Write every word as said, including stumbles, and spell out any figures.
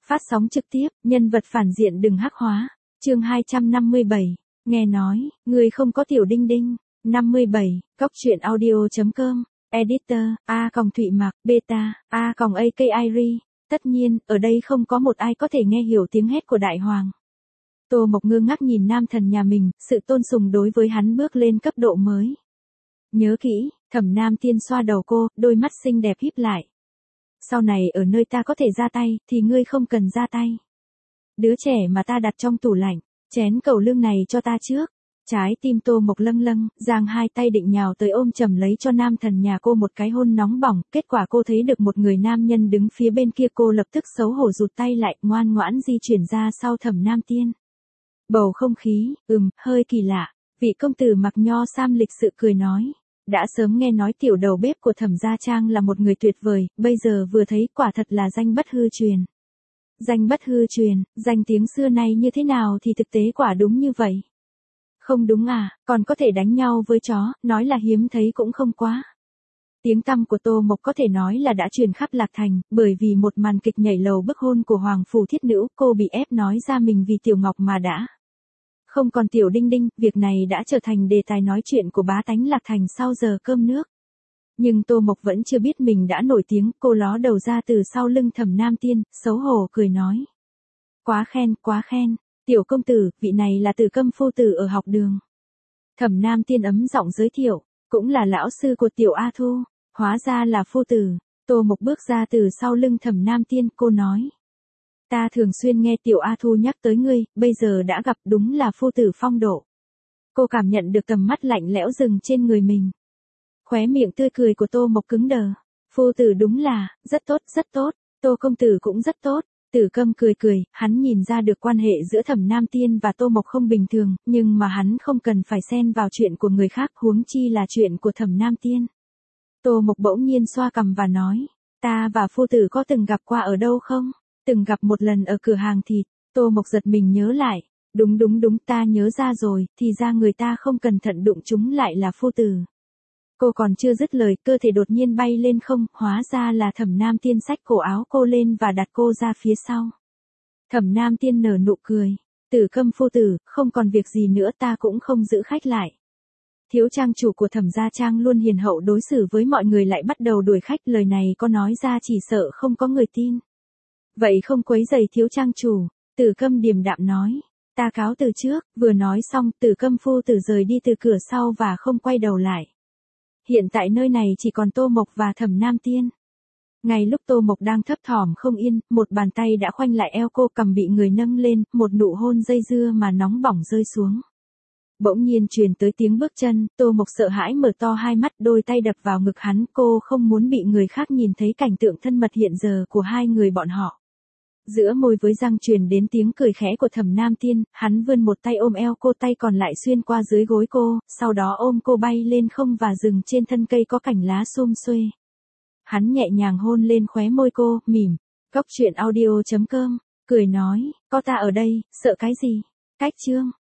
Phát sóng trực tiếp, nhân vật phản diện đừng hắc hóa. Chương hai trăm năm mươi bảy. Nghe nói, người không có tiểu đinh đinh. năm mươi bảy, cóc truyện audio chấm com. Editor, A Còng Thụy Mạc, Beta, A Còng a ca i ri. Tất nhiên, ở đây không có một ai có thể nghe hiểu tiếng hét của đại hoàng. Tô Mộc ngơ ngác nhìn nam thần nhà mình, sự tôn sùng đối với hắn bước lên cấp độ mới. Nhớ kỹ, Thẩm Nam Tiên xoa đầu cô, đôi mắt xinh đẹp híp lại. Sau này ở nơi ta có thể ra tay, thì ngươi không cần ra tay. Đứa trẻ mà ta đặt trong tủ lạnh, chén cầu lương này cho ta trước. Trái tim Tô Mộc lâng lâng, giang hai tay định nhào tới ôm chầm lấy cho nam thần nhà cô một cái hôn nóng bỏng, kết quả cô thấy được một người nam nhân đứng phía bên kia, cô lập tức xấu hổ rụt tay lại, ngoan ngoãn di chuyển ra sau Thẩm Nam Tiên. Bầu không khí, ừm, hơi kỳ lạ, vị công tử mặc nho sam lịch sự cười nói. Đã sớm nghe nói tiểu đầu bếp của Thẩm gia trang là một người tuyệt vời, bây giờ vừa thấy quả thật là danh bất hư truyền. Danh bất hư truyền, danh tiếng xưa nay như thế nào thì thực tế quả đúng như vậy. Không đúng à, còn có thể đánh nhau với chó, nói là hiếm thấy cũng không quá. Tiếng tăm của Tô Mộc có thể nói là đã truyền khắp Lạc Thành, bởi vì một màn kịch nhảy lầu bức hôn của Hoàng Phủ Thiết Nữ, cô bị ép nói ra mình vì Tiểu Ngọc mà đã. Không còn tiểu đinh đinh, việc này đã trở thành đề tài nói chuyện của bá tánh Lạc Thành sau giờ cơm nước. Nhưng Tô Mộc vẫn chưa biết mình đã nổi tiếng, cô ló đầu ra từ sau lưng Thẩm Nam Tiên, xấu hổ cười nói. Quá khen, quá khen, tiểu công tử, vị này là Tử Câm phu tử ở học đường. Thẩm Nam Tiên ấm giọng giới thiệu, cũng là lão sư của tiểu A Thu, hóa ra là phu tử. Tô Mộc bước ra từ sau lưng Thẩm Nam Tiên, cô nói. Ta thường xuyên nghe tiểu A Thu nhắc tới ngươi, bây giờ đã gặp, đúng là phu tử phong độ. Cô cảm nhận được tầm mắt lạnh lẽo dừng trên người mình. Khóe miệng tươi cười của Tô Mộc cứng đờ. Phu tử đúng là, rất tốt, rất tốt, Tô công tử cũng rất tốt. Tử Câm cười cười, hắn nhìn ra được quan hệ giữa Thẩm Nam Tiên và Tô Mộc không bình thường, nhưng mà hắn không cần phải xen vào chuyện của người khác, huống chi là chuyện của Thẩm Nam Tiên. Tô Mộc bỗng nhiên xoa cằm và nói, ta và phu tử có từng gặp qua ở đâu không? Từng gặp một lần ở cửa hàng thịt. Tô Mộc giật mình nhớ lại. Đúng đúng đúng, ta nhớ ra rồi, thì ra người ta không cẩn thận đụng chúng lại là phu tử. Cô còn chưa dứt lời, cơ thể đột nhiên bay lên không, hóa ra là Thẩm Nam Tiên xách cổ áo cô lên và đặt cô ra phía sau. Thẩm Nam Tiên nở nụ cười. Tử Câm phu tử, không còn việc gì nữa, ta cũng không giữ khách lại. Thiếu trang chủ của Thẩm gia trang luôn hiền hậu đối xử với mọi người lại bắt đầu đuổi khách, lời này có nói ra chỉ sợ không có người tin. Vậy không quấy rầy thiếu trang chủ, Tử Câm điềm đạm nói. Ta cáo từ trước, vừa nói xong, Tử Câm phu tử rời đi từ cửa sau và không quay đầu lại. Hiện tại nơi này chỉ còn Tô Mộc và Thẩm Nam Tiên. Ngay lúc Tô Mộc đang thấp thỏm không yên, một bàn tay đã khoanh lại eo cô, cầm bị người nâng lên, một nụ hôn dây dưa mà nóng bỏng rơi xuống. Bỗng nhiên truyền tới tiếng bước chân, Tô Mộc sợ hãi mở to hai mắt, đôi tay đập vào ngực hắn, cô không muốn bị người khác nhìn thấy cảnh tượng thân mật hiện giờ của hai người bọn họ. Giữa môi với răng truyền đến tiếng cười khẽ của Thẩm Nam Tiên, hắn vươn một tay ôm eo cô, tay còn lại xuyên qua dưới gối cô, sau đó ôm cô bay lên không và dừng trên thân cây có cành lá sum xuê. Hắn nhẹ nhàng hôn lên khóe môi cô, mỉm, cóc truyện audio chấm com, cười nói, có ta ở đây, sợ cái gì? Cách chương.